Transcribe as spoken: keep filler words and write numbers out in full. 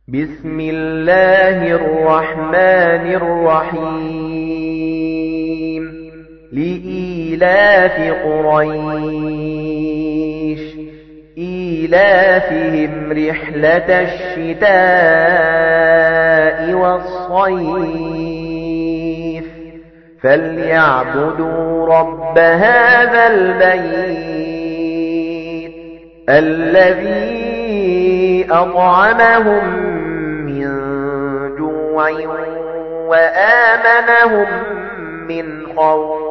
بسم الله الرحمن الرحيم لإيلاف قريش إيلافهم رحلة الشتاء والصيف فليعبدوا رب هذا البيت الذي أطعمهم من جوع وآمنهم من خوف